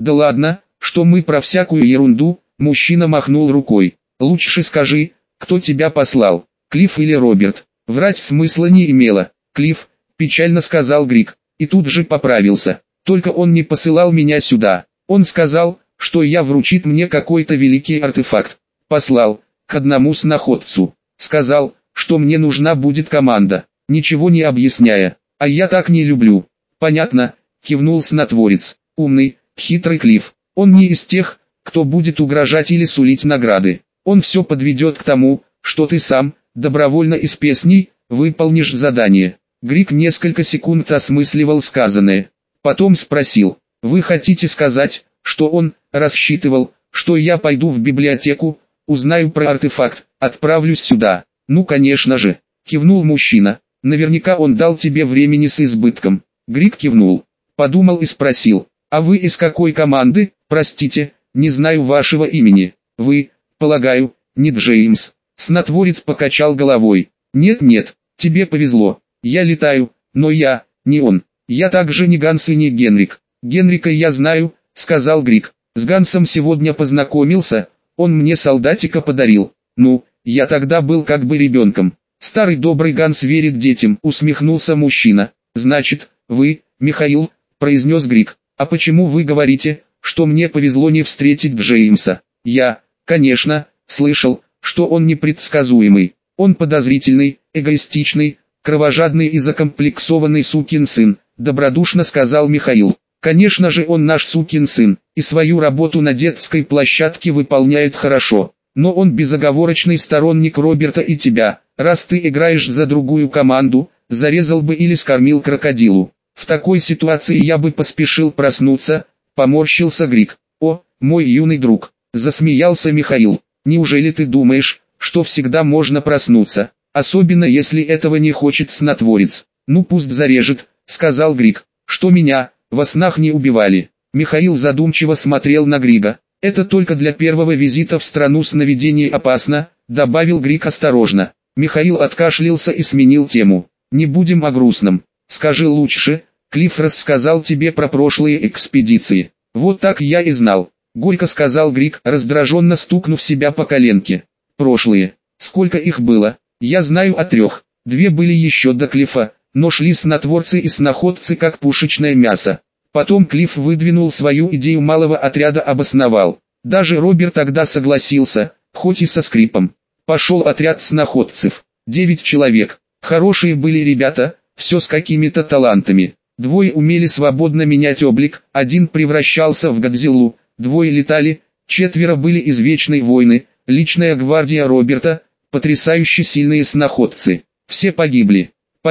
Да ладно, что мы про всякую ерунду, мужчина махнул рукой. Лучше скажи, кто тебя послал, Клифф или Роберт? Врать смысла не имело. Клифф, печально сказал Грик, и тут же поправился. Только он не посылал меня сюда. Он сказал, что я вручит мне какой-то великий артефакт. Послал, к одному сноходцу. Сказал, что мне нужна будет команда, ничего не объясняя. А я так не люблю. Понятно, кивнул снотворец. Умный, хитрый Клифф. Он не из тех, кто будет угрожать или сулить награды. Он все подведет к тому, что ты сам, добровольно из песней, выполнишь задание. Грик несколько секунд осмысливал сказанное. Потом спросил, вы хотите сказать, что он рассчитывал, что я пойду в библиотеку, узнаю про артефакт, отправлюсь сюда? Ну конечно же, кивнул мужчина, наверняка он дал тебе времени с избытком. Грик кивнул, подумал и спросил, а вы из какой команды? Простите, не знаю вашего имени. Вы, полагаю, не Джеймс? Снотворец покачал головой. Нет, тебе повезло. Я летаю, но я, не он. Я также не Ганс и не Генрик. Генрика я знаю, сказал Грик. С Гансом сегодня познакомился, он мне солдатика подарил. Ну, я тогда был как бы ребенком. Старый добрый Ганс верит детям, усмехнулся мужчина. Значит, вы, Михаил, произнес Грик. А почему вы говорите, что мне повезло не встретить Джеймса? Я, конечно, слышал, что он непредсказуемый. Он подозрительный, эгоистичный, кровожадный и закомплексованный сукин сын, добродушно сказал Михаил. Конечно же он наш сукин сын, и свою работу на детской площадке выполняет хорошо. Но он безоговорочный сторонник Роберта и тебя. Раз ты играешь за другую команду, зарезал бы или скормил крокодилу. В такой ситуации я бы поспешил проснуться, поморщился Грик. О, мой юный друг, засмеялся Михаил. Неужели ты думаешь, что всегда можно проснуться, особенно если этого не хочет снотворец? Ну пусть зарежет, сказал Грик. Что меня, во снах не убивали. Михаил задумчиво смотрел на Грига. Это только для первого визита в страну сновидений опасно, добавил Грик осторожно. Михаил откашлялся и сменил тему. Не будем о грустном. Скажи лучше, Клифф рассказал тебе про прошлые экспедиции. Вот так я и знал. Горько сказал Грик, раздраженно стукнув себя по коленке. Прошлые. Сколько их было? Я знаю о 3. 2 были еще до Клиффа, но шли снотворцы и сноходцы как пушечное мясо. Потом Клифф выдвинул свою идею малого отряда, обосновал. Даже Роберт тогда согласился, хоть и со скрипом. Пошел отряд сноходцев. 9 человек. Хорошие были ребята, все с какими-то талантами. 2 умели свободно менять облик, 1 превращался в Годзиллу, 2 летали, 4 были из Вечной войны, личная гвардия Роберта, потрясающе сильные сноходцы. Все погибли,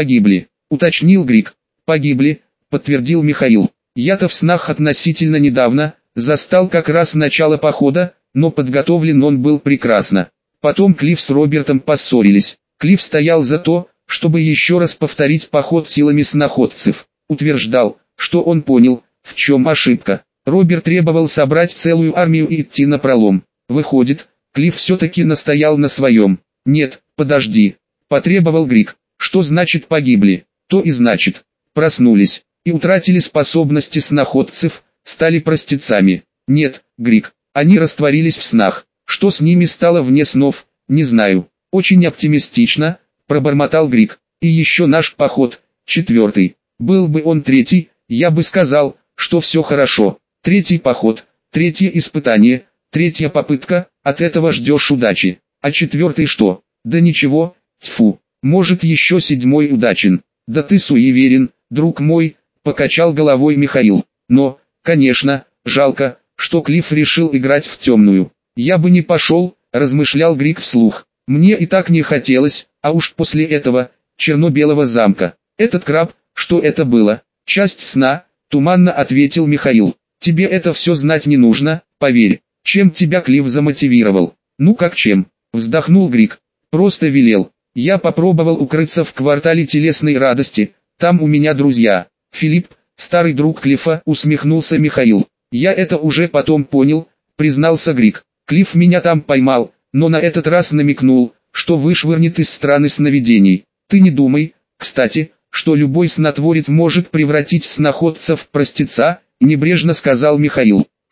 уточнил Грик. Погибли, подтвердил Михаил. Я-то в снах относительно недавно, застал как раз начало похода, но подготовлен он был прекрасно. Потом Клифф с Робертом поссорились. Клифф стоял за то, чтобы еще раз повторить поход силами сноходцев. Утверждал, что он понял, в чем ошибка. Роберт требовал собрать целую армию и идти напролом. Выходит, Клифф все-таки настоял на своем. Нет, подожди, потребовал Грик. Что значит погибли? То и значит, проснулись, и утратили способности сноходцев, стали простецами. Нет, Грик, они растворились в снах. Что с ними стало вне снов, не знаю. Очень оптимистично, пробормотал Грик. И еще наш поход, 4. Был бы он 3, я бы сказал, что все хорошо. 3 поход, 3 испытание, 3 попытка, от этого ждешь удачи. А 4 что? Да ничего, тьфу, может еще 7 удачен. Да ты суеверен, друг мой, покачал головой Михаил. Но, конечно, жалко, что Клифф решил играть в темную. Я бы не пошел, размышлял Грик вслух. Мне и так не хотелось, а уж после этого, черно-белого замка. Этот краб, что это было? Часть сна, туманно ответил Михаил. Тебе это все знать не нужно, поверь. Чем тебя Клифф замотивировал? Ну как чем? Вздохнул Грик. Просто велел. Я попробовал укрыться в квартале телесной радости, там у меня друзья. Филипп, старый друг Клиффа, усмехнулся Михаил. Я это уже потом понял, признался Грик. Клифф меня там поймал, но на этот раз намекнул, что вышвырнет из страны сновидений. Ты не думай, кстати, что любой снотворец может превратить сноходца в простеца, небрежно сказал Михаил.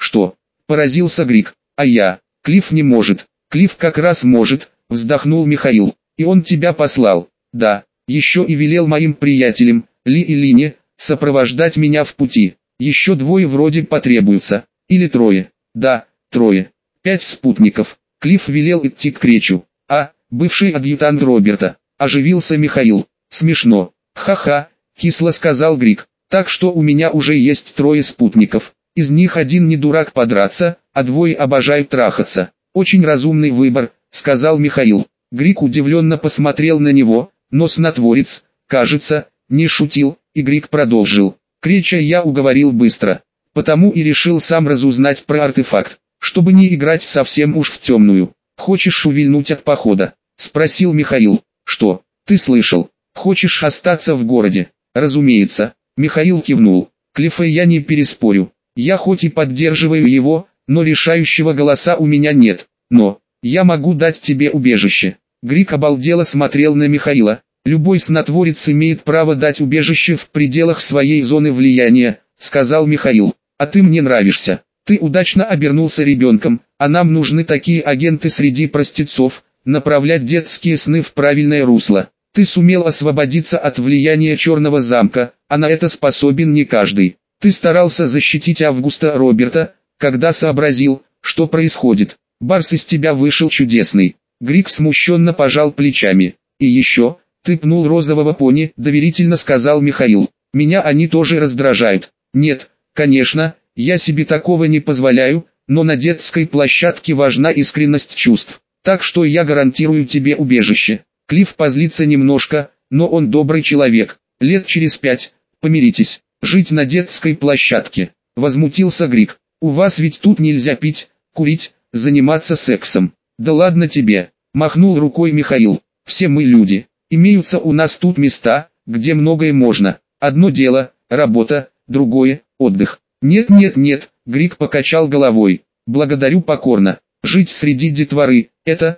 Что? Поразился Грик. А я? Клифф не может. Клифф как раз может, вздохнул Михаил. И он тебя послал. Да, еще и велел моим приятелям, Ли и Лине, сопровождать меня в пути. Еще 2 вроде потребуются. Или 3. Да, 3. 5 спутников. Клифф велел идти к Кречу. А, бывший адъютант Роберта. Оживился Михаил. Смешно. Ха-ха, кисло сказал Грик. Так что у меня уже есть 3 спутников. Из них 1 не дурак подраться, а 2 обожают трахаться. Очень разумный выбор, сказал Михаил. Грик удивленно посмотрел на него, но снотворец, кажется, не шутил, и Грик продолжил. Креча я уговорил быстро. Потому и решил сам разузнать про артефакт, чтобы не играть совсем уж в темную. Хочешь увильнуть от похода? Спросил Михаил. Что, ты слышал? Хочешь остаться в городе? Разумеется. Михаил кивнул. Клиффа я не переспорю. Я хоть и поддерживаю его, но решающего голоса у меня нет. Но, я могу дать тебе убежище. Грик обалдело смотрел на Михаила. Любой снотворец имеет право дать убежище в пределах своей зоны влияния, сказал Михаил. А ты мне нравишься. Ты удачно обернулся ребенком, а нам нужны такие агенты среди простецов, направлять детские сны в правильное русло. Ты сумел освободиться от влияния Черного замка, а на это способен не каждый. Ты старался защитить Августа Роберта, когда сообразил, что происходит. Барс из тебя вышел чудесный. Грик смущенно пожал плечами. И еще, ты пнул розового пони, доверительно сказал Михаил. Меня они тоже раздражают. Нет, конечно, я себе такого не позволяю, но на детской площадке важна искренность чувств. Так что я гарантирую тебе убежище. Клифф позлится немножко, но он добрый человек. Лет через 5, помиритесь, жить на детской площадке. Возмутился Грик. У вас ведь тут нельзя пить, курить, заниматься сексом. Да ладно тебе, махнул рукой Михаил. Все мы люди. Имеются у нас тут места, где многое можно. Одно дело, работа, другое, отдых. Нет, Грик покачал головой. Благодарю покорно. Жить среди детворы, это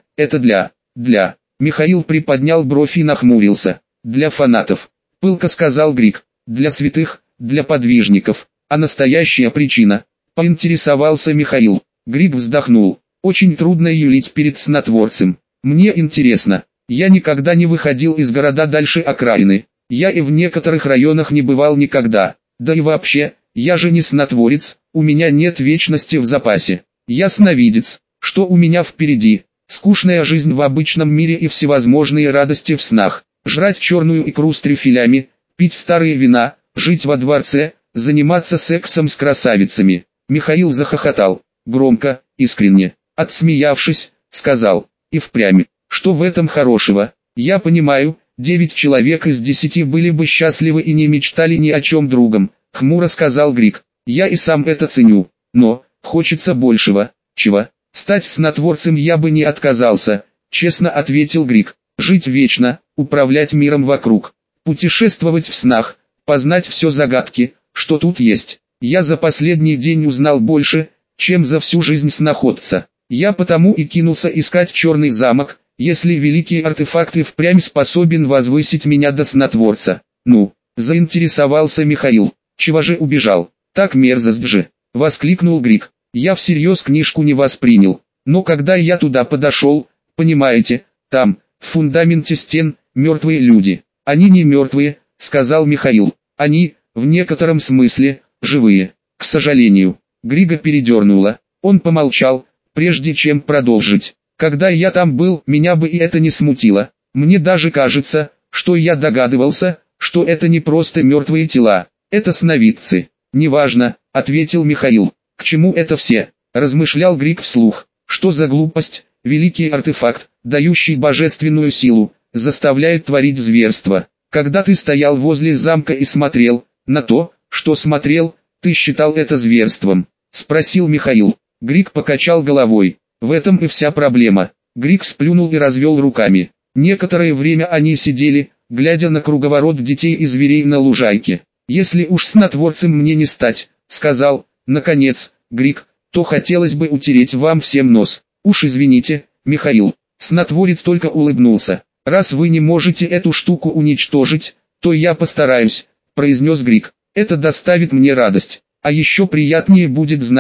для. Михаил приподнял бровь и нахмурился. Для фанатов. Пылко сказал Грик. Для святых, для подвижников. А настоящая причина? Поинтересовался Михаил. Грик вздохнул. Очень трудно юлить перед снотворцем. Мне интересно. Я никогда не выходил из города дальше окраины. Я и в некоторых районах не бывал никогда. Да и вообще, я же не снотворец, у меня нет вечности в запасе. Я сновидец. Что у меня впереди? Скучная жизнь в обычном мире и всевозможные радости в снах. Жрать черную икру с трюфелями, пить старые вина, жить во дворце, заниматься сексом с красавицами. Михаил захохотал. Громко, искренне. Отсмеявшись, сказал. И впрямь. Что в этом хорошего? Я понимаю, 9 человек из 10 были бы счастливы и не мечтали ни о чем другом. Хмуро сказал Грик. Я и сам это ценю. Но, хочется большего. Чего? Стать снотворцем я бы не отказался, честно ответил Грик. Жить вечно, управлять миром вокруг. Путешествовать в снах, познать все загадки, что тут есть. Я за последний день узнал больше, чем за всю жизнь сноходца. Я потому и кинулся искать Черный замок, если великий артефакт и впрямь способен возвысить меня до снотворца. Ну, заинтересовался Михаил. Чего же убежал? Так мерзость же, воскликнул Грик. Я всерьез книжку не воспринял, но когда я туда подошел, понимаете, там, в фундаменте стен, мертвые люди. Они не мертвые, сказал Михаил. Они, в некотором смысле, живые. К сожалению, Грига передернуло. Он помолчал, прежде чем продолжить. Когда я там был, меня бы и это не смутило. Мне даже кажется, что я догадывался, что это не просто мертвые тела, это сновидцы. Неважно, ответил Михаил. К чему это все? Размышлял Грик вслух. Что за глупость? Великий артефакт, дающий божественную силу, заставляет творить зверство. Когда ты стоял возле замка и смотрел на то, что смотрел, ты считал это зверством? Спросил Михаил. Грик покачал головой. В этом и вся проблема. Грик сплюнул и развел руками. Некоторое время они сидели, глядя на круговорот детей и зверей на лужайке. Если уж снотворцем мне не стать, сказал, наконец, Грик, то хотелось бы утереть вам всем нос. Уж извините, Михаил. Снотворец только улыбнулся. Раз вы не можете эту штуку уничтожить, то я постараюсь, произнес Грик. Это доставит мне радость. А еще приятнее будет знать,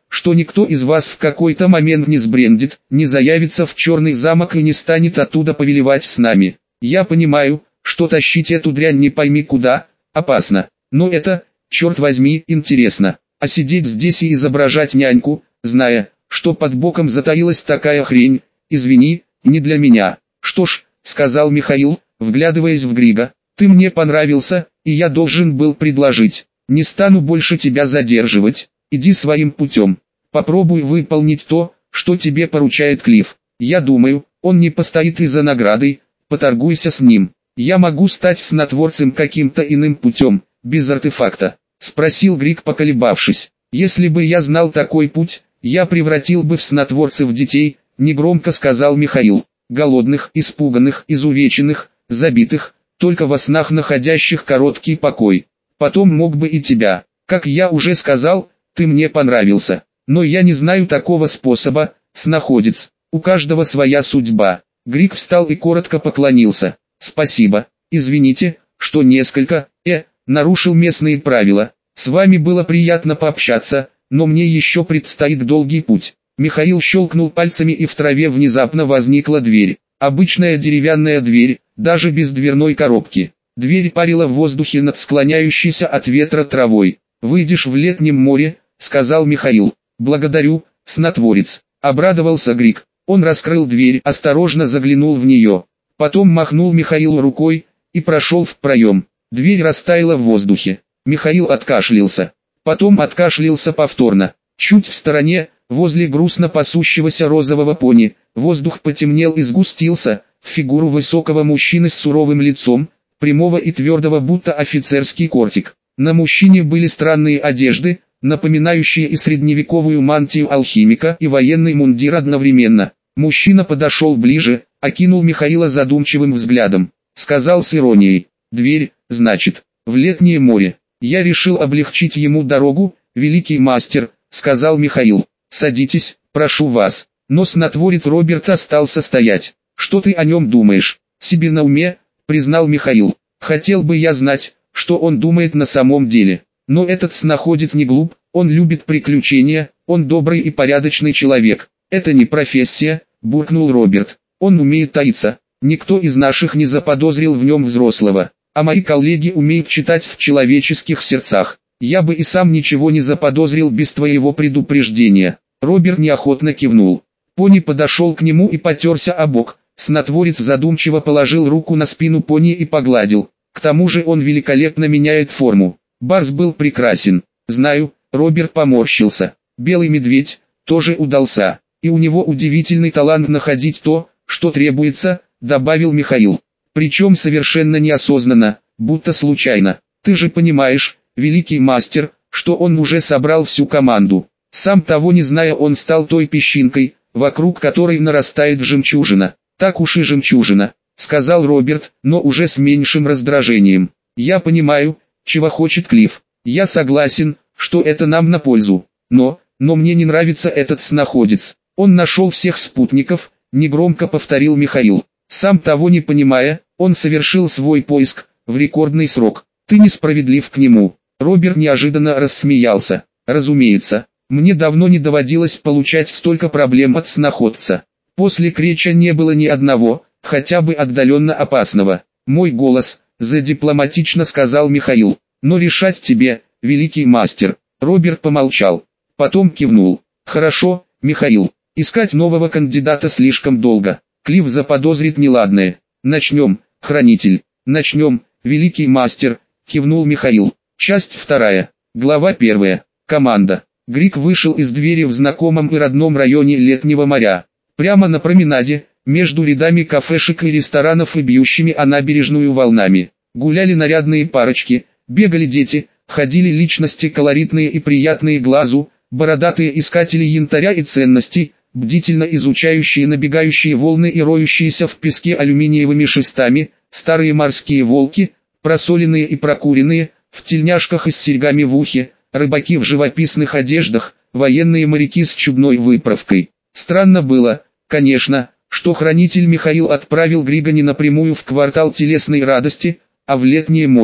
что никто из вас в какой-то момент не сбрендит, не заявится в Черный замок и не станет оттуда повелевать с нами. Я понимаю, что тащить эту дрянь не пойми куда, опасно, но это, черт возьми, интересно. А сидеть здесь и изображать няньку, зная, что под боком затаилась такая хрень, извини, не для меня. Что ж, сказал Михаил, вглядываясь в Грига, ты мне понравился, и я должен был предложить. Не стану больше тебя задерживать, иди своим путем. Попробуй выполнить то, что тебе поручает Клифф. Я думаю, он не постоит и за наградой, поторгуйся с ним. Я могу стать снотворцем каким-то иным путем, без артефакта. Спросил Григ, поколебавшись. Если бы я знал такой путь, я превратил бы в снотворцев детей, негромко сказал Михаил. Голодных, испуганных, изувеченных, забитых, только во снах находящих короткий покой. Потом мог бы и тебя. Как я уже сказал, ты мне понравился. Но я не знаю такого способа, снаходец. У каждого своя судьба. Григ встал и коротко поклонился. Спасибо. Извините, что несколько, нарушил местные правила. С вами было приятно пообщаться, но мне еще предстоит долгий путь. Михаил щелкнул пальцами, и в траве внезапно возникла дверь. Обычная деревянная дверь, даже без дверной коробки. Дверь парила в воздухе над склоняющейся от ветра травой. «Выйдешь в летнем море», — сказал Михаил. «Благодарю, снотворец», — обрадовался Григ. Он раскрыл дверь, осторожно заглянул в нее. Потом махнул Михаилу рукой и прошел в проем. Дверь растаяла в воздухе. Михаил откашлялся. Потом откашлялся повторно. Чуть в стороне, возле грустно пасущегося розового пони, воздух потемнел и сгустился в фигуру высокого мужчины с суровым лицом, прямого и твердого, будто офицерский кортик. На мужчине были странные одежды, напоминающие и средневековую мантию алхимика, и военный мундир одновременно. Мужчина подошел ближе, окинул Михаила задумчивым взглядом. Сказал с иронией: «Дверь, значит, в летнее море». «Я решил облегчить ему дорогу, великий мастер», — сказал Михаил. «Садитесь, прошу вас». Но снотворец Роберт остался стоять. «Что ты о нем думаешь?» «Себе на уме», — признал Михаил. «Хотел бы я знать, что он думает на самом деле. Но этот снаходец не глуп, он любит приключения, он добрый и порядочный человек». «Это не профессия», — буркнул Роберт. «Он умеет таиться. Никто из наших не заподозрил в нем взрослого. А мои коллеги умеют читать в человеческих сердцах. Я бы и сам ничего не заподозрил без твоего предупреждения». Роберт неохотно кивнул. Пони подошел к нему и потерся о бок. Снотворец задумчиво положил руку на спину пони и погладил. «К тому же он великолепно меняет форму». Барс был прекрасен. «Знаю», — Роберт поморщился. «Белый медведь тоже удался. И у него удивительный талант находить то, что требуется», — добавил Михаил. «Причем совершенно неосознанно, будто случайно. Ты же понимаешь, великий мастер, что он уже собрал всю команду. Сам того не зная, он стал той песчинкой, вокруг которой нарастает жемчужина». «Так уж и жемчужина», — сказал Роберт, но уже с меньшим раздражением. «Я понимаю, чего хочет Клифф. Я согласен, что это нам на пользу. Но мне не нравится этот снаходец. Он нашел всех спутников», — негромко повторил Михаил. «Сам того не понимая, он совершил свой поиск в рекордный срок. Ты несправедлив к нему». Роберт неожиданно рассмеялся. «Разумеется, мне давно не доводилось получать столько проблем от снаходца. После Креча не было ни одного, хотя бы отдаленно опасного. Мой голос», — задипломатично сказал Михаил. «Но решать тебе, великий мастер». Роберт помолчал. Потом кивнул. «Хорошо, Михаил, искать нового кандидата слишком долго. Клифф заподозрит неладное. Начнем, хранитель». «Начнем, великий мастер», — кивнул Михаил. Часть 2. Глава 1. Команда. Григ вышел из двери в знакомом и родном районе летнего моря. Прямо на променаде, между рядами кафешек и ресторанов и бьющими о набережную волнами. Гуляли нарядные парочки, бегали дети, ходили личности колоритные и приятные глазу, бородатые искатели янтаря и ценностей, бдительно изучающие набегающие волны и роющиеся в песке алюминиевыми шестами, старые морские волки, просоленные и прокуренные, в тельняшках и с серьгами в ухе, рыбаки в живописных одеждах, военные моряки с чудной выправкой. Странно было, конечно, что хранитель Михаил отправил Грига не напрямую в квартал телесной радости, а в летнее море.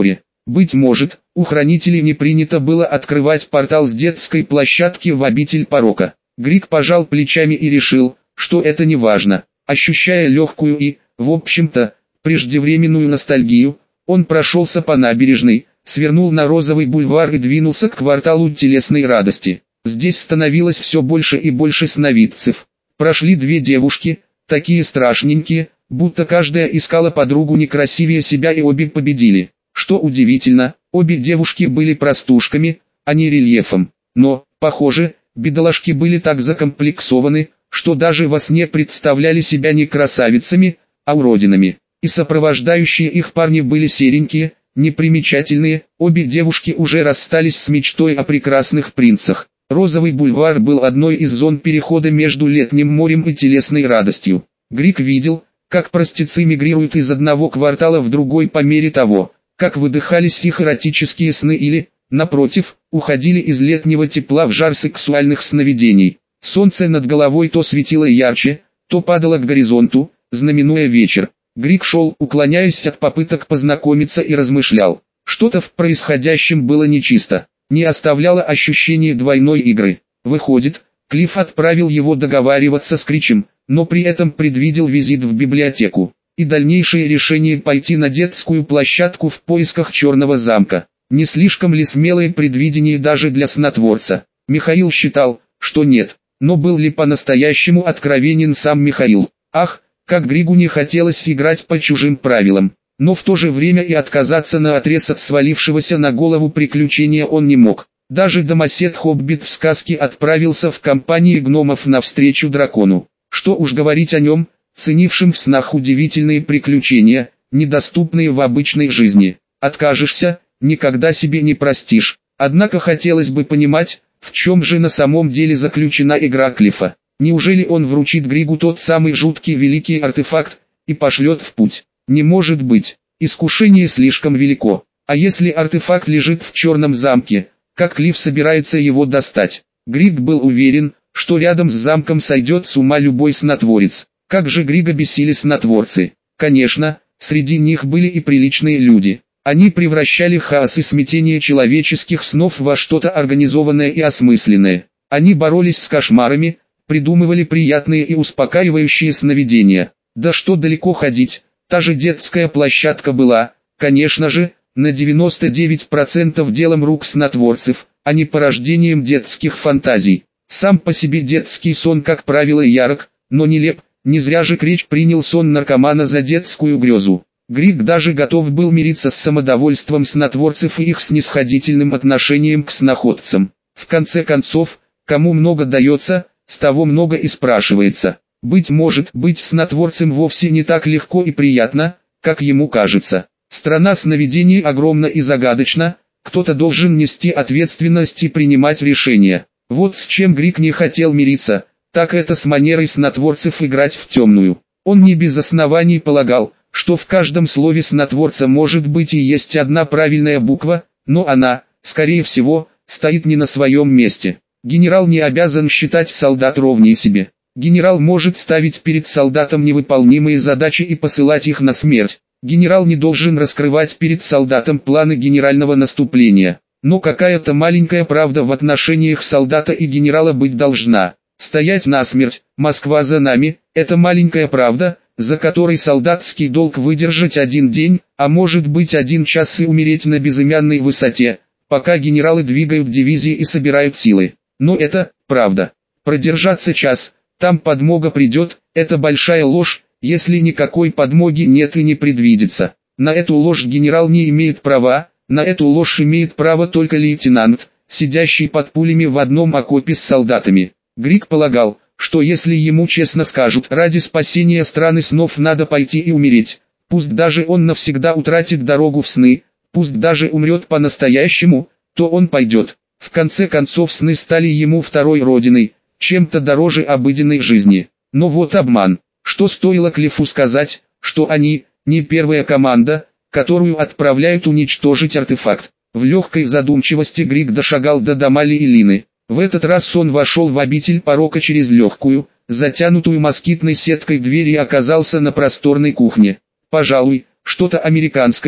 Быть может, у хранителей не принято было открывать портал с детской площадки в обитель порока. Григ пожал плечами и решил, что это не важно. Ощущая легкую и, в общем-то, преждевременную ностальгию, он прошелся по набережной, свернул на Розовый бульвар и двинулся к кварталу телесной радости. Здесь становилось все больше и больше сновидцев. Прошли две девушки, такие страшненькие, будто каждая искала подругу не красивее себя, и обе победили. Что удивительно, обе девушки были простушками, а не рельефом. Но, похоже, бедолажки были так закомплексованы, что даже во сне представляли себя не красавицами, а уродинами. И сопровождающие их парни были серенькие, непримечательные. Обе девушки уже расстались с мечтой о прекрасных принцах. Розовый бульвар был одной из зон перехода между летним морем и телесной радостью. Григ видел, как простецы мигрируют из одного квартала в другой по мере того, как выдыхались их эротические сны или, напротив, уходили из летнего тепла в жар сексуальных сновидений. Солнце над головой то светило ярче, то падало к горизонту, знаменуя вечер. Григ шел, уклоняясь от попыток познакомиться, и размышлял. Что-то в происходящем было нечисто, не оставляло ощущения двойной игры. Выходит, Клифф отправил его договариваться с Кричем, но при этом предвидел визит в библиотеку и дальнейшее решение пойти на детскую площадку в поисках Черного замка. Не слишком ли смелое предвидение даже для снотворца? Михаил считал, что нет, но был ли по-настоящему откровенен сам Михаил? Ах, как Григу не хотелось играть по чужим правилам, но в то же время и отказаться наотрез от свалившегося на голову приключения он не мог. Даже домосед-хоббит в сказке отправился в компании гномов навстречу дракону. Что уж говорить о нем, ценившим в снах удивительные приключения, недоступные в обычной жизни. Откажешься, никогда себе не простишь. Однако хотелось бы понимать, в чем же на самом деле заключена игра Клиффа. Неужели он вручит Григу тот самый жуткий великий артефакт и пошлет в путь? Не может быть. Искушение слишком велико. А если артефакт лежит в Черном замке, как Клифф собирается его достать? Григ был уверен, что рядом с замком сойдет с ума любой снотворец. Как же Грига бесили снотворцы? Конечно, среди них были и приличные люди. Они превращали хаос и смятение человеческих снов во что-то организованное и осмысленное. Они боролись с кошмарами, придумывали приятные и успокаивающие сновидения. Да что далеко ходить, та же детская площадка была, конечно же, на 99% делом рук снотворцев, а не порождением детских фантазий. Сам по себе детский сон, как правило, ярок, но нелеп. Не зря же Крич принял сон наркомана за детскую грезу. Григ даже готов был мириться с самодовольством снотворцев и их снисходительным отношением к сноходцам. В конце концов, кому много дается, с того много и спрашивается. Быть может, быть снотворцем вовсе не так легко и приятно, как ему кажется. Страна сновидений огромна и загадочна, кто-то должен нести ответственность и принимать решения. Вот с чем Григ не хотел мириться, так это с манерой снотворцев играть в темную. Он не без оснований полагал, что в каждом слове снотворца может быть и есть одна правильная буква, но она, скорее всего, стоит не на своем месте. Генерал не обязан считать солдат ровнее себе. Генерал может ставить перед солдатом невыполнимые задачи и посылать их на смерть. Генерал не должен раскрывать перед солдатом планы генерального наступления. Но какая-то маленькая правда в отношениях солдата и генерала быть должна. Стоять насмерть, Москва за нами, это маленькая правда, за которой солдатский долг выдержать один день, а может быть 1 час и умереть на безымянной высоте, пока генералы двигают дивизии и собирают силы. Но это правда. Продержаться час, там подмога придет, это большая ложь, если никакой подмоги нет и не предвидится. На эту ложь генерал не имеет права, на эту ложь имеет право только лейтенант, сидящий под пулями в одном окопе с солдатами. Григ полагал, что если ему честно скажут, ради спасения страны снов надо пойти и умереть, пусть даже он навсегда утратит дорогу в сны, пусть даже умрет по-настоящему, то он пойдет. В конце концов сны стали ему второй родиной, чем-то дороже обыденной жизни. Но вот обман. Что стоило Клиффу сказать, что они, не первая команда, которую отправляют уничтожить артефакт. В легкой задумчивости Григ дошагал до дома Лиэлины. В этот раз он вошел в обитель порока через легкую, затянутую москитной сеткой дверь и оказался на просторной кухне. Пожалуй, что-то американское,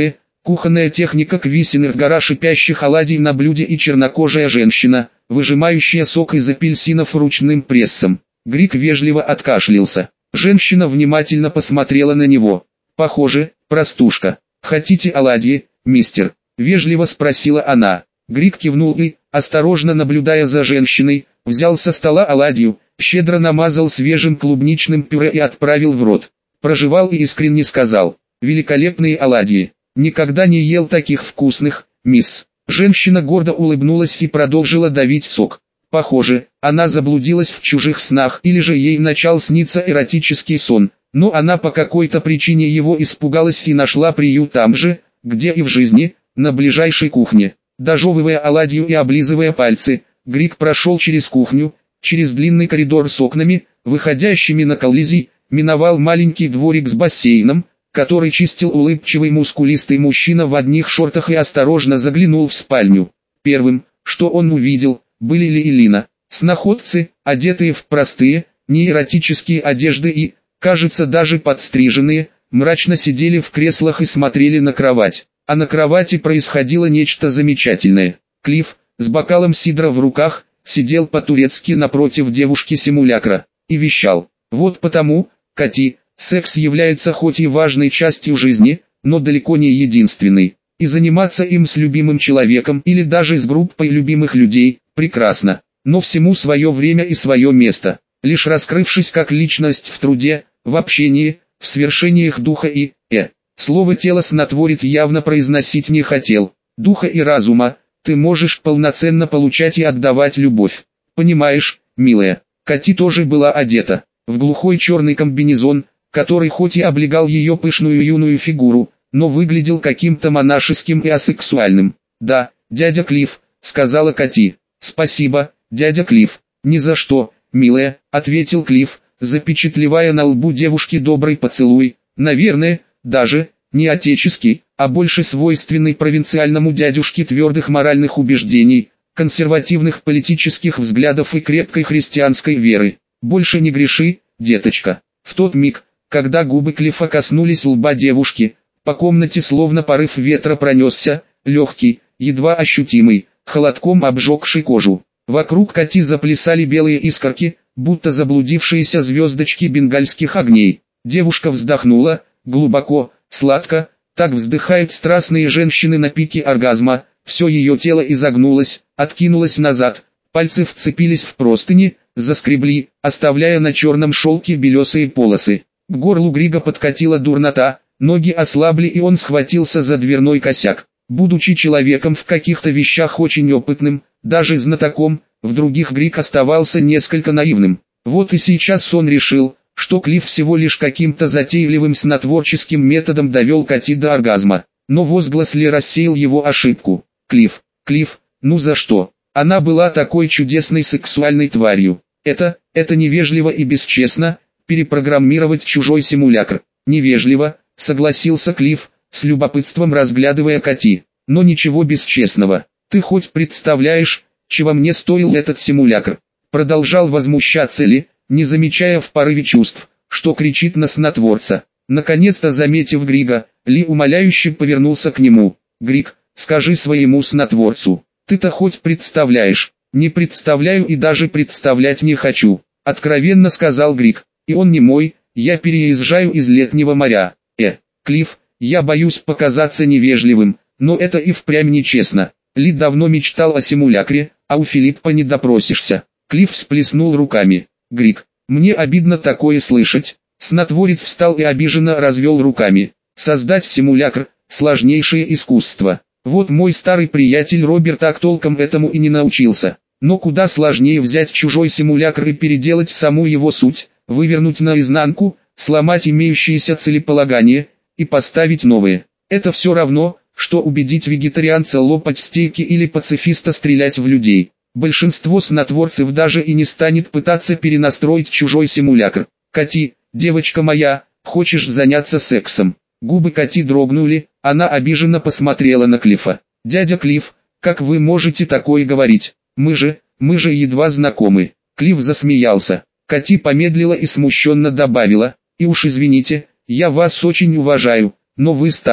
Кухонная техника Квисинер, гора шипящих оладий на блюде и чернокожая женщина, выжимающая сок из апельсинов ручным прессом. Грик вежливо откашлялся. Женщина внимательно посмотрела на него. «Похоже, простушка. Хотите оладьи, мистер?» — вежливо спросила она. Грик кивнул и, осторожно наблюдая за женщиной, взял со стола оладью, щедро намазал свежим клубничным пюре и отправил в рот. Прожевал и искренне сказал: «Великолепные оладьи. Никогда не ел таких вкусных, мисс». Женщина гордо улыбнулась и продолжила давить сок. Похоже, она заблудилась в чужих снах, или же ей начал сниться эротический сон, но она по какой-то причине его испугалась и нашла приют там же, где и в жизни, на ближайшей кухне. Дожевывая оладью и облизывая пальцы, Грик прошел через кухню, через длинный коридор с окнами, выходящими на коллизий, миновал маленький дворик с бассейном, который чистил улыбчивый мускулистый мужчина в одних шортах, и осторожно заглянул в спальню. Первым, что он увидел, были Ли и Лина. Сноходцы, одетые в простые, неэротические одежды и, кажется, даже подстриженные, мрачно сидели в креслах и смотрели на кровать. А на кровати происходило нечто замечательное. Клифф, с бокалом сидра в руках, сидел по-турецки напротив девушки-симулякра и вещал: «Вот потому, Кати, секс является хоть и важной частью жизни, но далеко не единственной. И заниматься им с любимым человеком или даже с группой любимых людей – прекрасно. Но всему свое время и свое место. Лишь раскрывшись как личность в труде, в общении, в свершениях духа и слово «тело» снотворец явно произносить не хотел. Духа и разума, ты можешь полноценно получать и отдавать любовь. Понимаешь, милая?» Кати тоже была одета в глухой черный комбинезон, который хоть и облегал ее пышную юную фигуру, но выглядел каким-то монашеским и асексуальным. «Да, дядя Клифф», — сказала Кати. «Спасибо, дядя Клифф». «Ни за что, милая», — ответил Клифф, запечатлевая на лбу девушки добрый поцелуй. Наверное, даже не отеческий, а больше свойственный провинциальному дядюшке твердых моральных убеждений, консервативных политических взглядов и крепкой христианской веры. «Больше не греши, деточка». В тот миг, когда губы Клиффа коснулись лба девушки, по комнате словно порыв ветра пронесся, легкий, едва ощутимый, холодком обжегший кожу. Вокруг Кати заплясали белые искорки, будто заблудившиеся звездочки бенгальских огней. Девушка вздохнула, глубоко, сладко, так вздыхают страстные женщины на пике оргазма. Все ее тело изогнулось, откинулось назад, пальцы вцепились в простыни, заскребли, оставляя на черном шелке белесые полосы. К горлу Грига подкатила дурнота, ноги ослабли и он схватился за дверной косяк. Будучи человеком в каких-то вещах очень опытным, даже знатоком, в других Григ оставался несколько наивным. Вот и сейчас он решил, что Клифф всего лишь каким-то затейливым снотворческим методом довел Кати до оргазма. Но возглас Ли рассеял его ошибку. Клифф, ну за что? Она была такой чудесной сексуальной тварью. Это невежливо и бесчестно, перепрограммировать чужой симулякр. Невежливо, согласился Клифф, с любопытством разглядывая Кати. Но ничего бесчестного. Ты хоть представляешь, чего мне стоил этот симулякр? Продолжал возмущаться Ли, не замечая в порыве чувств, что кричит на снотворца. Наконец-то заметив Грига, Ли умоляюще повернулся к нему. «Григ, скажи своему снотворцу, ты-то хоть представляешь?» «Не представляю и даже представлять не хочу», — откровенно сказал Григ. «И он не мой, я переезжаю из Летнего моря». Клифф, я боюсь показаться невежливым, но это и впрямь нечестно. Ли давно мечтал о симулякре, а у Филиппа не допросишься». Клифф всплеснул руками. «Григ, мне обидно такое слышать». Снотворец встал и обиженно развел руками. «Создать симулякр – сложнейшее искусство. Вот мой старый приятель Роберт так толком этому и не научился. Но куда сложнее взять чужой симулякр и переделать саму его суть, вывернуть наизнанку, сломать имеющиеся целеполагания и поставить новые. Это все равно, что убедить вегетарианца лопать стейки или пацифиста стрелять в людей. Большинство снотворцев даже и не станет пытаться перенастроить чужой симулякр. Кати, девочка моя, хочешь заняться сексом?» Губы Кати дрогнули, она обиженно посмотрела на Клиффа. «Дядя Клифф, как вы можете такое говорить? Мы же едва знакомы». Клифф засмеялся. Кати помедлила и смущенно добавила: «И уж извините, я вас очень уважаю, но вы старый.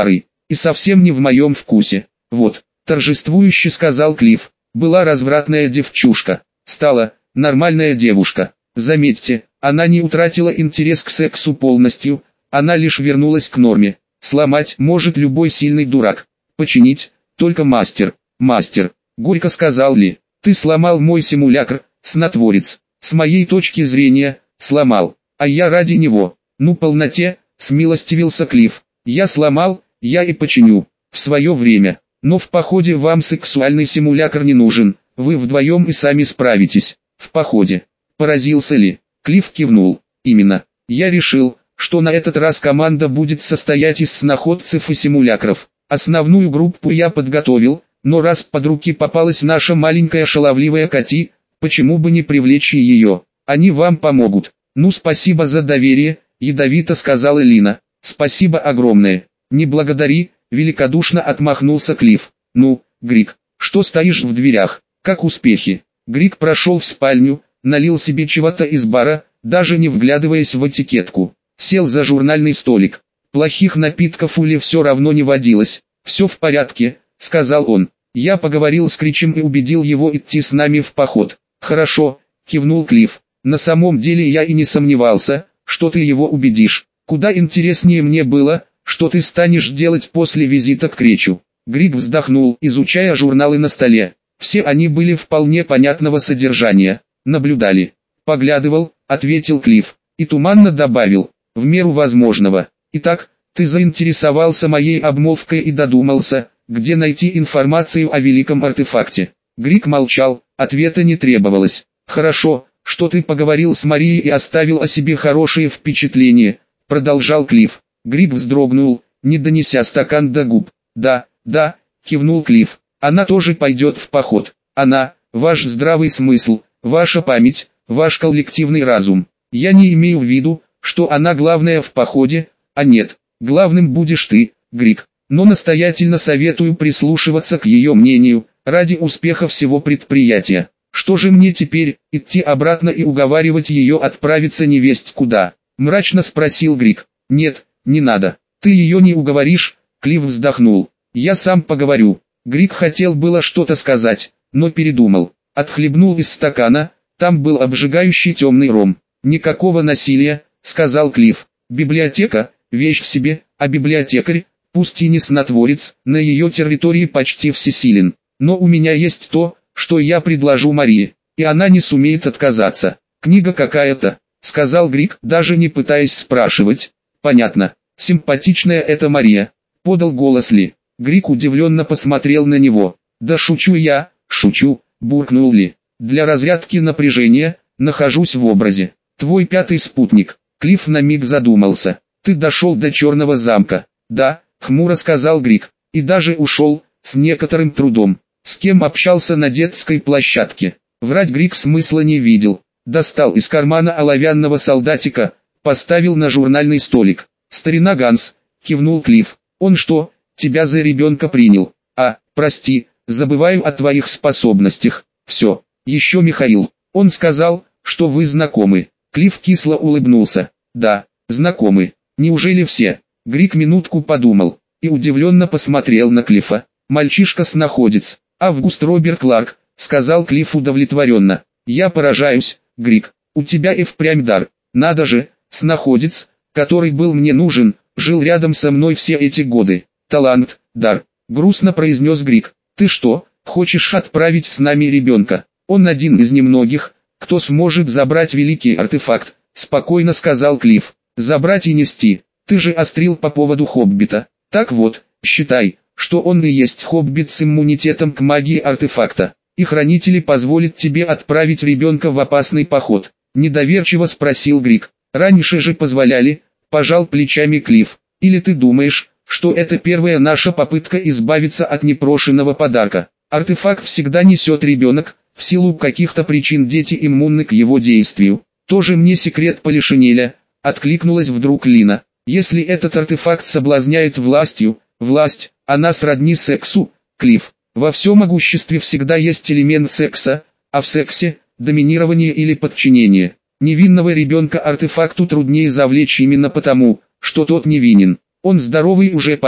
и совсем не в моем вкусе. Вот, торжествующе сказал Клифф, была развратная девчушка, стала нормальная девушка. Заметьте, она не утратила интерес к сексу полностью, она лишь вернулась к норме. Сломать может любой сильный дурак, починить только мастер. Мастер, горько сказал Ли, ты сломал мой симулякр, снотворец. С моей точки зрения, сломал, а я ради него. Ну полноте, смилостивился Клифф. Я сломал, я и починю, в свое время. Но в походе вам сексуальный симулятор не нужен, вы вдвоем и сами справитесь. В походе. Поразился Ли. Клифф кивнул. Именно. Я решил, что на этот раз команда будет состоять из сноходцев и симулякров. Основную группу я подготовил, но раз под руки попалась наша маленькая шаловливая Кати, почему бы не привлечь и ее? Они вам помогут. Ну спасибо за доверие, ядовито сказала Лина. Спасибо огромное. Не благодари, великодушно отмахнулся Клифф. Ну, Грик, что стоишь в дверях, как успехи? Грик прошел в спальню, налил себе чего-то из бара, даже не вглядываясь в этикетку. Сел за журнальный столик. Плохих напитков у Ли все равно не водилось. Все в порядке, сказал он. Я поговорил с Кричем и убедил его идти с нами в поход. Хорошо, кивнул Клифф. На самом деле я и не сомневался, что ты его убедишь. Куда интереснее мне было, что ты станешь делать после визита к Кричу. Грик вздохнул, изучая журналы на столе. Все они были вполне понятного содержания. Наблюдали. Поглядывал, ответил Клифф. И туманно добавил, в меру возможного. Итак, ты заинтересовался моей обмолвкой и додумался, где найти информацию о великом артефакте. Грик молчал, ответа не требовалось. Хорошо, что ты поговорил с Марией и оставил о себе хорошее впечатление, продолжал Клифф. Грик вздрогнул, не донеся стакан до губ. Да, кивнул Клифф. Она тоже пойдет в поход. Она, ваш здравый смысл, ваша память, ваш коллективный разум. Я не имею в виду, что она главная в походе, а нет, главным будешь ты, Грик. Но настоятельно советую прислушиваться к ее мнению, ради успеха всего предприятия. Что же мне теперь, идти обратно и уговаривать ее отправиться невесть куда? Мрачно спросил Грик. Нет, не надо. Ты ее не уговоришь, Клифф вздохнул. Я сам поговорю. Грик хотел было что-то сказать, но передумал. Отхлебнул из стакана, там был обжигающий темный ром. Никакого насилия, сказал Клифф. Библиотека, вещь в себе, а библиотекарь, пусть и не снотворец, на ее территории почти всесилен. Но у меня есть то, что я предложу Марии, и она не сумеет отказаться. Книга какая-то, сказал Грик, даже не пытаясь спрашивать. Понятно, симпатичная эта Мария, подал голос Ли. Грик удивленно посмотрел на него. Да шучу я, шучу, буркнул Ли. Для разрядки напряжения, нахожусь в образе. Твой пятый спутник. Клифф на миг задумался. Ты дошел до Черного замка. Да, хмуро сказал Грик. И даже ушел, с некоторым трудом. С кем общался на детской площадке. Врать Грик смысла не видел. Достал из кармана оловянного солдатика, поставил на журнальный столик. Старина Ганс, кивнул Клифф. Он что, тебя за ребенка принял? А, прости, забываю о твоих способностях. Все, еще Михаил. Он сказал, что вы знакомы. Клифф кисло улыбнулся. Да, знакомы. Неужели все? Грик минутку подумал и удивленно посмотрел на Клиффа. Мальчишка-снаходец. Август Роберт Кларк, сказал Клифф удовлетворенно. Я поражаюсь, Грик. У тебя и впрямь дар. Надо же, снаходец, который был мне нужен, жил рядом со мной все эти годы. Талант, дар. Грустно произнес Грик. Ты что, хочешь отправить с нами ребенка? Он один из немногих, кто сможет забрать великий артефакт, спокойно сказал Клифф. Забрать и нести. Ты же острил по поводу Хоббита. Так вот, считай, что он и есть Хоббит с иммунитетом к магии артефакта. И хранители позволят тебе отправить ребенка в опасный поход. Недоверчиво спросил Грик. Раньше же позволяли, пожал плечами Клифф. Или ты думаешь, что это первая наша попытка избавиться от непрошенного подарка? Артефакт всегда несет ребенок, в силу каких-то причин дети иммунны к его действию. Тоже мне секрет Полишинеля, откликнулась вдруг Лина. Если этот артефакт соблазняет властью, власть, она сродни сексу, Клифф. Во всем могуществе всегда есть элемент секса, а в сексе – доминирование или подчинение. Невинного ребенка артефакту труднее завлечь именно потому, что тот невинен. Он здоровый уже парень,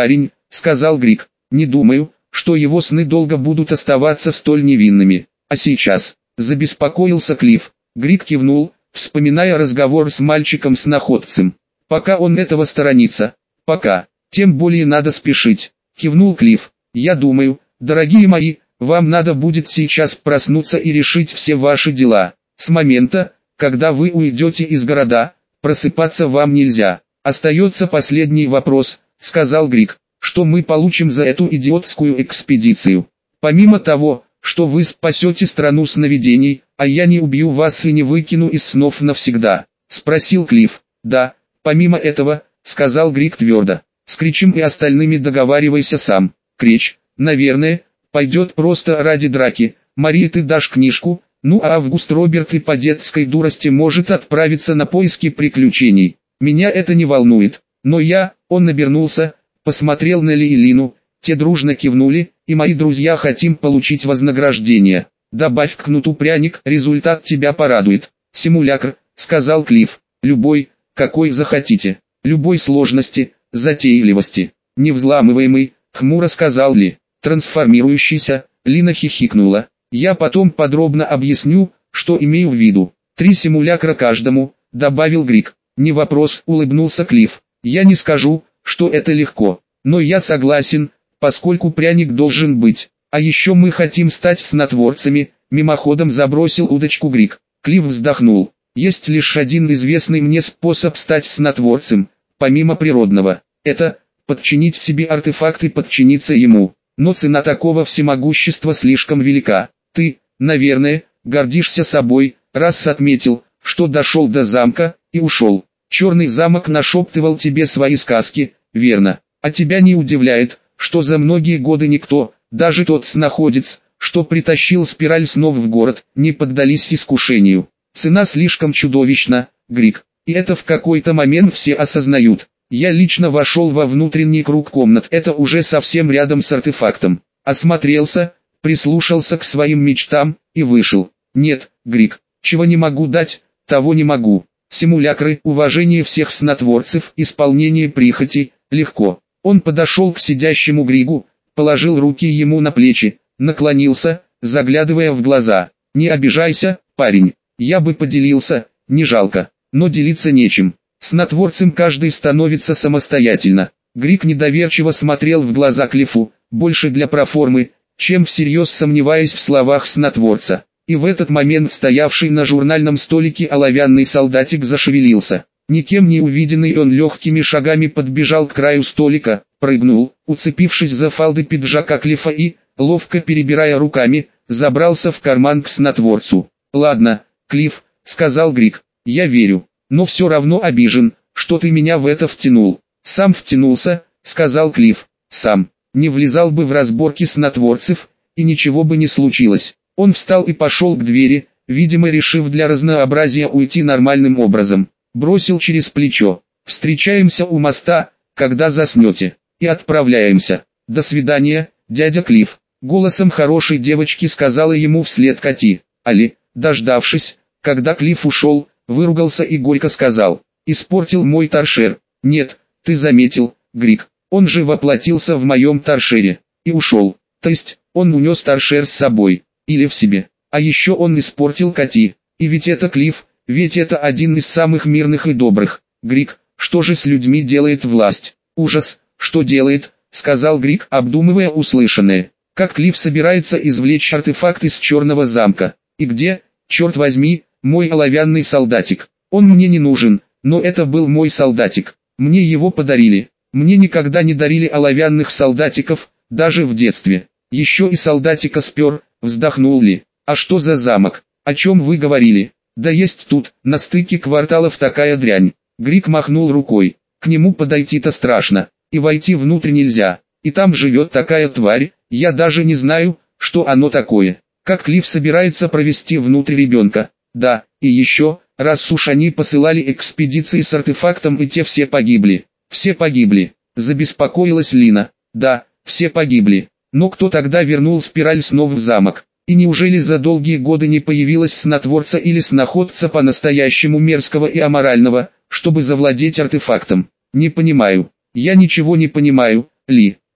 сказал Грик. Не думаю, что его сны долго будут оставаться столь невинными. А сейчас, забеспокоился Клифф. Грик кивнул, вспоминая разговор с мальчиком-сноходцем. Пока он этого сторонится, пока, тем более надо спешить, кивнул Клифф. Я думаю, дорогие мои, вам надо будет сейчас проснуться и решить все ваши дела. С момента, когда вы уйдете из города, просыпаться вам нельзя. Остается последний вопрос, сказал Грик. Что мы получим за эту идиотскую экспедицию? Помимо того, что вы спасете страну сновидений, а я не убью вас и не выкину из снов навсегда, спросил Клифф. Да, помимо этого, сказал Грик твердо. С Кричем и остальными договаривайся сам. Крич, наверное, пойдет просто ради драки. Мария, ты дашь книжку, ну а Август Роберт и по детской дурости может отправиться на поиски приключений. Меня это не волнует, но он обернулся, посмотрел на Ли и Лину, те дружно кивнули, и мои друзья хотим получить вознаграждение. Добавь к кнуту пряник, результат тебя порадует. Симулякр, сказал Клифф, любой, какой захотите, любой сложности, затейливости. Невзламываемый, хмуро сказал Ли. Трансформирующийся, Лина хихикнула. Я потом подробно объясню, что имею в виду. 3 симулякра каждому, добавил Грик. Не вопрос, улыбнулся Клифф. Я не скажу, что это легко, но я согласен, поскольку пряник должен быть. А еще мы хотим стать снотворцами, мимоходом забросил удочку Грик. Клифф вздохнул. Есть лишь один известный мне способ стать снотворцем, помимо природного. Это подчинить себе артефакт и подчиниться ему. Но цена такого всемогущества слишком велика. Ты, наверное, гордишься собой, раз отметил, что дошел до замка и ушел. Черный замок нашептывал тебе свои сказки, верно? А тебя не удивляет, что за многие годы никто, даже тот сноходец, что притащил спираль снов в город, не поддались искушению. Цена слишком чудовищна, Грик, и это в какой-то момент все осознают. Я лично вошел во внутренний круг комнат, это уже совсем рядом с артефактом. Осмотрелся, прислушался к своим мечтам и вышел. Нет, Грик, чего не могу дать, того не могу. Симулякры, уважение всех снотворцев, исполнение прихотей, легко. Он подошел к сидящему Григу, положил руки ему на плечи, наклонился, заглядывая в глаза. Не обижайся, парень, я бы поделился, не жалко, но делиться нечем. Снотворцем каждый становится самостоятельно. Грик недоверчиво смотрел в глаза Клиффу, больше для проформы, чем всерьез сомневаясь в словах снотворца. И в этот момент стоявший на журнальном столике оловянный солдатик зашевелился. Никем не увиденный он легкими шагами подбежал к краю столика, прыгнул, уцепившись за фалды пиджака Клиффа и, ловко перебирая руками, забрался в карман к снотворцу. «Ладно, Клифф», — сказал Грик, — «я верю, но все равно обижен, что ты меня в это втянул». «Сам втянулся», — сказал Клифф, — «сам, не влезал бы в разборки снотворцев, и ничего бы не случилось». Он встал и пошел к двери, видимо решив для разнообразия уйти нормальным образом. Бросил через плечо. «Встречаемся у моста, когда заснете. И отправляемся. До свидания, дядя Клифф». Голосом хорошей девочки сказала ему вслед Кати. Али, дождавшись, когда Клифф ушел, выругался и горько сказал: «Испортил мой торшер». «Нет, ты заметил, Грик, он же воплотился в моем торшере. И ушел. То есть, он унес торшер с собой. Или в себе. А еще он испортил Кати. И ведь это Клифф, ведь это один из самых мирных и добрых. Грик, что же с людьми делает власть?» «Ужас, что делает», — сказал Грик, обдумывая услышанное. «Как Клифф собирается извлечь артефакт из черного замка? И где, черт возьми, мой оловянный солдатик? Он мне не нужен, но это был мой солдатик. Мне его подарили. Мне никогда не дарили оловянных солдатиков, даже в детстве. Еще и солдатика спер», — вздохнул Ли. «А что за замок? О чем вы говорили?» «Да есть тут, на стыке кварталов такая дрянь». Грик махнул рукой. «К нему подойти-то страшно, и войти внутрь нельзя. И там живет такая тварь, я даже не знаю, что оно такое. Как Клифф собирается провести внутрь ребенка? Да, и еще, раз уж они посылали экспедиции с артефактом и те все погибли». «Все погибли», — забеспокоилась Лина. «Да, все погибли. Но кто тогда вернул спираль снов в замок? И неужели за долгие годы не появилось снотворца или сноходца по-настоящему мерзкого и аморального, чтобы завладеть артефактом? Не понимаю. Я ничего не понимаю, Ли».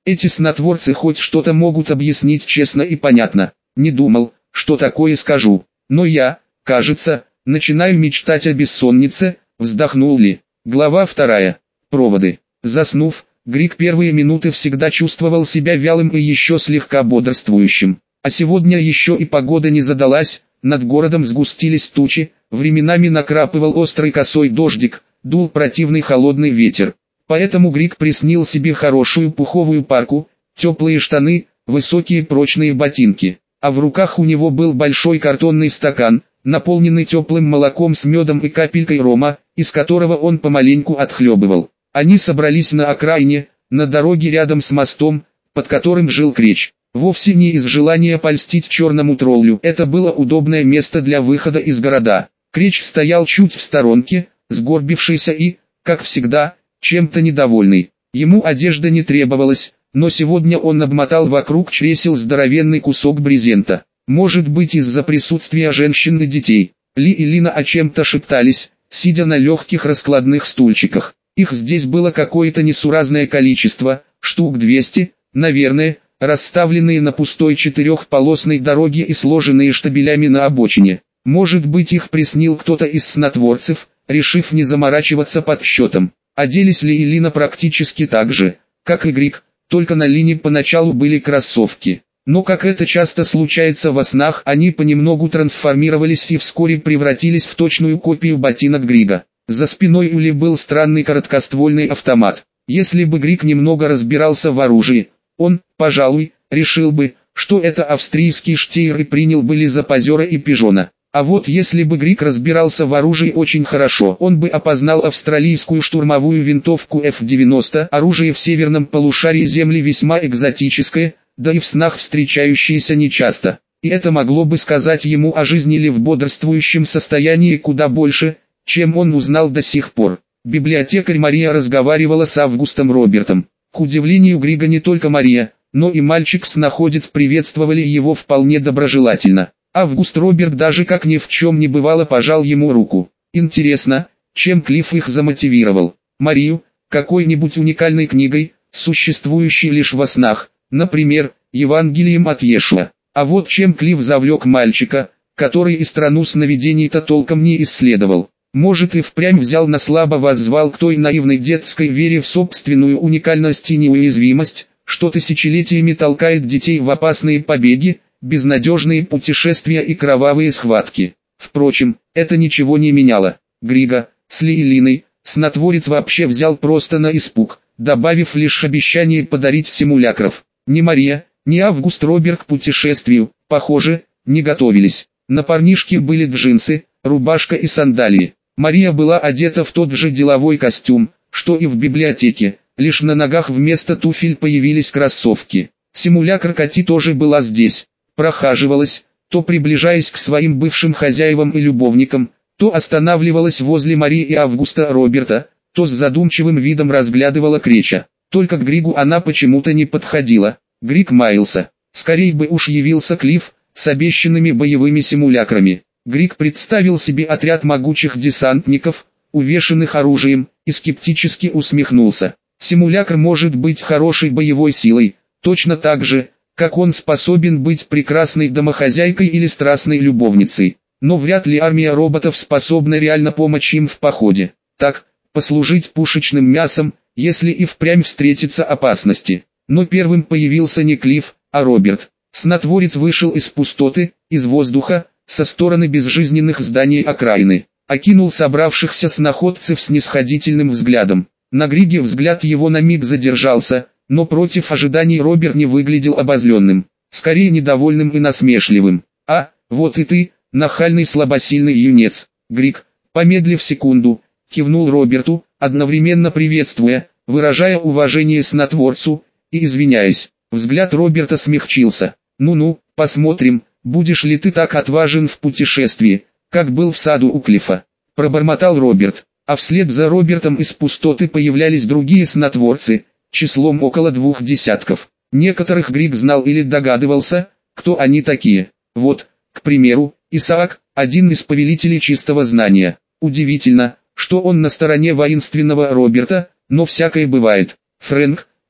Эти снотворцы хоть что-то могут объяснить честно и понятно. Не думал, что такое скажу. Но я, кажется, начинаю мечтать о бессоннице, вздохнул Ли. Глава 2. Проводы. Заснув, Григ первые минуты всегда чувствовал себя вялым и еще слегка бодрствующим. А сегодня еще и погода не задалась, над городом сгустились тучи, временами накрапывал острый косой дождик, дул противный холодный ветер. Поэтому Григ приснил себе хорошую пуховую парку, теплые штаны, высокие прочные ботинки. А в руках у него был большой картонный стакан, наполненный теплым молоком с медом и капелькой рома, из которого он помаленьку отхлебывал. Они собрались на окраине, на дороге рядом с мостом, под которым жил Креч. Вовсе не из желания польстить черному троллю, это было удобное место для выхода из города. Креч стоял чуть в сторонке, сгорбившийся и, как всегда, чем-то недовольный. Ему одежда не требовалась, но сегодня он обмотал вокруг чресел здоровенный кусок брезента. Может быть, из-за присутствия женщин и детей. Ли и Лина о чем-то шептались, сидя на легких раскладных стульчиках. Их здесь было какое-то несуразное количество, штук 200, наверное, расставленные на пустой четырехполосной дороге и сложенные штабелями на обочине. Может быть, их приснил кто-то из снотворцев, решив не заморачиваться подсчетом. Оделись Ли и Лина практически так же, как и Григ, только на Лине поначалу были кроссовки. Но как это часто случается во снах, они понемногу трансформировались и вскоре превратились в точную копию ботинок Грига. За спиной у Ли был странный короткоствольный автомат. Если бы Григ немного разбирался в оружии, он, пожалуй, решил бы, что это австрийский штейр и принял бы Ли за позера и пижона. А вот если бы Григ разбирался в оружии очень хорошо, он бы опознал австралийскую штурмовую винтовку F-90, оружие в северном полушарии Земли весьма экзотическое, да и в снах встречающееся нечасто. И это могло бы сказать ему о жизни Ли в бодрствующем состоянии куда больше, чем он узнал до сих пор. Библиотекарь Мария разговаривала с Августом Робертом. К удивлению Грига не только Мария, но и мальчик-снаходец приветствовали его вполне доброжелательно. Август Роберт даже как ни в чем не бывало пожал ему руку. Интересно, чем Клифф их замотивировал? Марию, какой-нибудь уникальной книгой, существующей лишь во снах, например, Евангелием от Иешуа. А вот чем Клифф завлек мальчика, который и страну сновидений-то толком не исследовал. Может, и впрямь взял на слабо воззвал к той наивной детской вере в собственную уникальность и неуязвимость, что тысячелетиями толкает детей в опасные побеги, безнадежные путешествия и кровавые схватки. Впрочем, это ничего не меняло. Грига, с Ли и Линой, снотворец вообще взял просто на испуг, добавив лишь обещание подарить симулякров. Ни Мария, ни Август Роберт к путешествию, похоже, не готовились. На парнишке были джинсы, рубашка и сандалии. Мария была одета в тот же деловой костюм, что и в библиотеке, лишь на ногах вместо туфель появились кроссовки. Симулякр Кати тоже была здесь. Прохаживалась, то приближаясь к своим бывшим хозяевам и любовникам, то останавливалась возле Марии и Августа Роберта, то с задумчивым видом разглядывала Креча. Только к Григу она почему-то не подходила. Григ маялся. Скорей бы уж явился Клифф, с обещанными боевыми симулякрами. Григ представил себе отряд могучих десантников, увешанных оружием, и скептически усмехнулся. Симулякр может быть хорошей боевой силой, точно так же, как он способен быть прекрасной домохозяйкой или страстной любовницей. Но вряд ли армия роботов способна реально помочь им в походе. Так, послужить пушечным мясом, если и впрямь встретятся опасности. Но первым появился не Клифф, а Роберт. Снотворец вышел из пустоты, из воздуха, со стороны безжизненных зданий окраины. Окинул собравшихся сноходцев снисходительным взглядом. На Григе взгляд его на миг задержался, но против ожиданий Роберт не выглядел обозленным, скорее недовольным и насмешливым. «А, вот и ты, нахальный слабосильный юнец». Григ, помедлив секунду, кивнул Роберту, одновременно приветствуя, выражая уважение снотворцу, и извиняясь. Взгляд Роберта смягчился. «Ну-ну, посмотрим, будешь ли ты так отважен в путешествии, как был в саду у Клиффа», — пробормотал Роберт. А вслед за Робертом из пустоты появлялись другие снотворцы, числом около 2 десятков. Некоторых Григ знал или догадывался, кто они такие. Вот, к примеру, Исаак, один из повелителей чистого знания. Удивительно, что он на стороне воинственного Роберта, но всякое бывает. Фрэнк,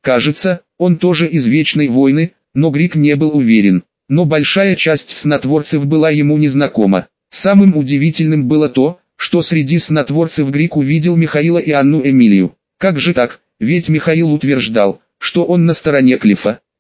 Кажется, он тоже из Вечной войны, но Грик не был уверен. Но большая часть снотворцев была ему незнакома. Самым удивительным было то, что среди снотворцев Грик увидел Михаила и Анну Эмилию. Как же так, ведь Михаил утверждал, что он на стороне Клифа.